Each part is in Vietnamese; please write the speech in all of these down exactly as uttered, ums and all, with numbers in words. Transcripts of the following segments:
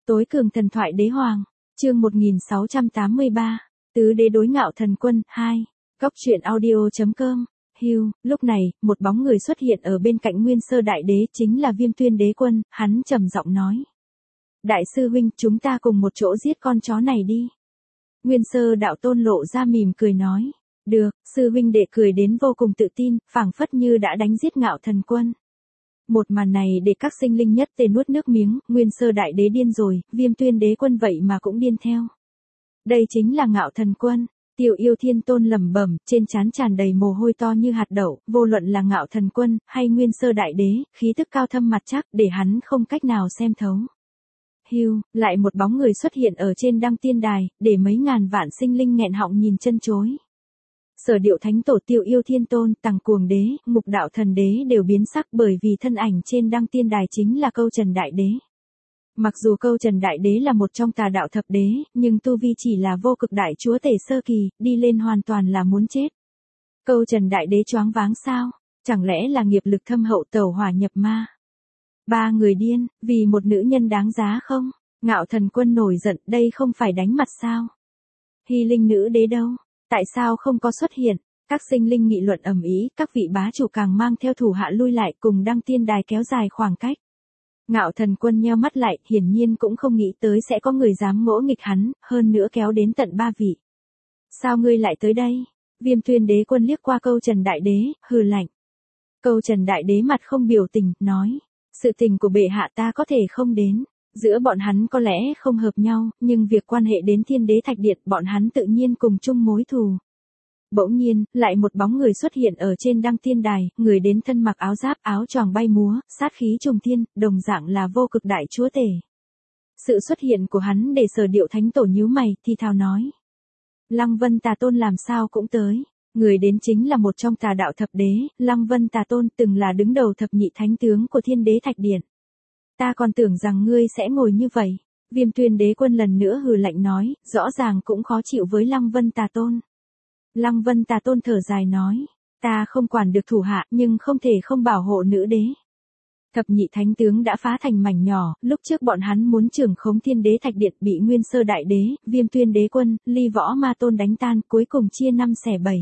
Tối cường thần thoại đế hoàng, chương một nghìn sáu trăm tám mươi ba, tứ đế đối ngạo thần quân, hai, góc truyện audio.com, hưu, lúc này, một bóng người xuất hiện ở bên cạnh Nguyên Sơ Đại Đế chính là Viêm Tuyên Đế Quân, hắn trầm giọng nói. Đại sư huynh, chúng ta cùng một chỗ giết con chó này đi. Nguyên Sơ Đạo Tôn lộ ra mỉm cười nói. Được, sư huynh đệ cười đến vô cùng tự tin, phảng phất như đã đánh giết ngạo thần quân. Một màn này để các sinh linh nhất tề nuốt nước miếng, Nguyên Sơ Đại Đế điên rồi, Viêm Tuyên Đế Quân vậy mà cũng điên theo. Đây chính là ngạo thần quân. Tiểu Yêu Thiên Tôn lẩm bẩm, trên trán tràn đầy mồ hôi to như hạt đậu, vô luận là ngạo thần quân, hay Nguyên Sơ Đại Đế, khí tức cao thâm mặt chắc, để hắn không cách nào xem thấu. Hưu, lại một bóng người xuất hiện ở trên đăng tiên đài, để mấy ngàn vạn sinh linh nghẹn họng nhìn chân chối. Sở Điệu Thánh Tổ, Tiểu Yêu Thiên Tôn, Tằng Cuồng Đế, Mục Đạo Thần Đế đều biến sắc bởi vì thân ảnh trên đăng tiên đài chính là Câu Trần Đại Đế. Mặc dù Câu Trần Đại Đế là một trong tà đạo thập đế, nhưng tu vi chỉ là vô cực đại chúa tể sơ kỳ, đi lên hoàn toàn là muốn chết. Câu Trần Đại Đế choáng váng sao? Chẳng lẽ là nghiệp lực thâm hậu tẩu hỏa nhập ma? Ba người điên, vì một nữ nhân đáng giá không? Ngạo thần quân nổi giận, đây không phải đánh mặt sao? Hy Linh nữ đế đâu? Tại sao không có xuất hiện? Các sinh linh nghị luận ầm ĩ, các vị bá chủ càng mang theo thủ hạ lui lại cùng đăng tiên đài kéo dài khoảng cách. Ngạo thần quân nheo mắt lại, hiển nhiên cũng không nghĩ tới sẽ có người dám ngỗ nghịch hắn, hơn nữa kéo đến tận ba vị. Sao ngươi lại tới đây? Viêm Tuyên Đế Quân liếc qua Câu Trần Đại Đế, hừ lạnh. Câu Trần Đại Đế mặt không biểu tình, nói, sự tình của bệ hạ ta có thể không đến. Giữa bọn hắn có lẽ không hợp nhau, nhưng việc quan hệ đến Thiên Đế Thạch Điện, bọn hắn tự nhiên cùng chung mối thù. Bỗng nhiên, lại một bóng người xuất hiện ở trên đăng tiên đài, người đến thân mặc áo giáp, áo choàng bay múa, sát khí trùng thiên, đồng dạng là vô cực đại chúa tể. Sự xuất hiện của hắn để Sở Điệu Thánh Tổ nhíu mày, thì thào nói. Lăng Vân Tà Tôn làm sao cũng tới. Người đến chính là một trong tà đạo thập đế, Lăng Vân Tà Tôn từng là đứng đầu thập nhị thánh tướng của Thiên Đế Thạch Điện. Ta còn tưởng rằng ngươi sẽ ngồi như vậy. Viêm Tuyên Đế Quân lần nữa hừ lạnh nói, rõ ràng cũng khó chịu với Lăng Vân Tà Tôn. Lăng Vân Tà Tôn thở dài nói, ta không quản được thủ hạ nhưng không thể không bảo hộ nữ đế. Thập nhị thánh tướng đã phá thành mảnh nhỏ, lúc trước bọn hắn muốn trưởng khống Thiên Đế Thạch Điện bị Nguyên Sơ Đại Đế, Viêm Tuyên Đế Quân, Ly Võ Ma Tôn đánh tan, cuối cùng chia năm xẻ bảy.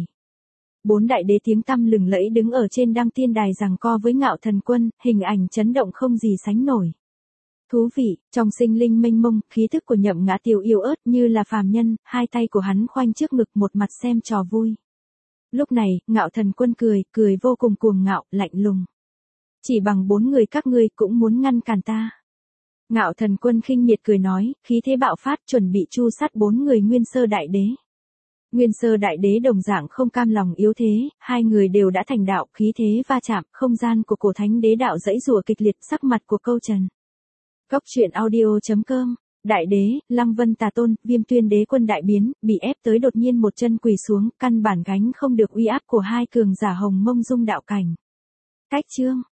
Bốn đại đế tiếng tăm lừng lẫy đứng ở trên đăng tiên đài giằng co với ngạo thần quân, hình ảnh chấn động không gì sánh nổi. Thú vị, trong sinh linh mênh mông, khí thức của Nhậm Ngã Tiều yếu ớt như là phàm nhân, hai tay của hắn khoanh trước ngực một mặt xem trò vui. Lúc này, ngạo thần quân cười, cười vô cùng cuồng ngạo, lạnh lùng. Chỉ bằng bốn người các ngươi cũng muốn ngăn cản ta. Ngạo thần quân khinh miệt cười nói, khí thế bạo phát chuẩn bị chu sát bốn người Nguyên Sơ Đại Đế. Nguyên Sơ Đại Đế đồng dạng không cam lòng yếu thế, hai người đều đã thành đạo, khí thế va chạm, không gian của cổ thánh đế đạo dãy rủa kịch liệt, sắc mặt của Câu Trần. Góc truyện audio.com, Đại Đế, Lăng Vân Tà Tôn, Viêm Tuyên Đế Quân đại biến, bị ép tới đột nhiên một chân quỳ xuống, căn bản gánh không được uy áp của hai cường giả hồng mông dung đạo cảnh. Cách chương.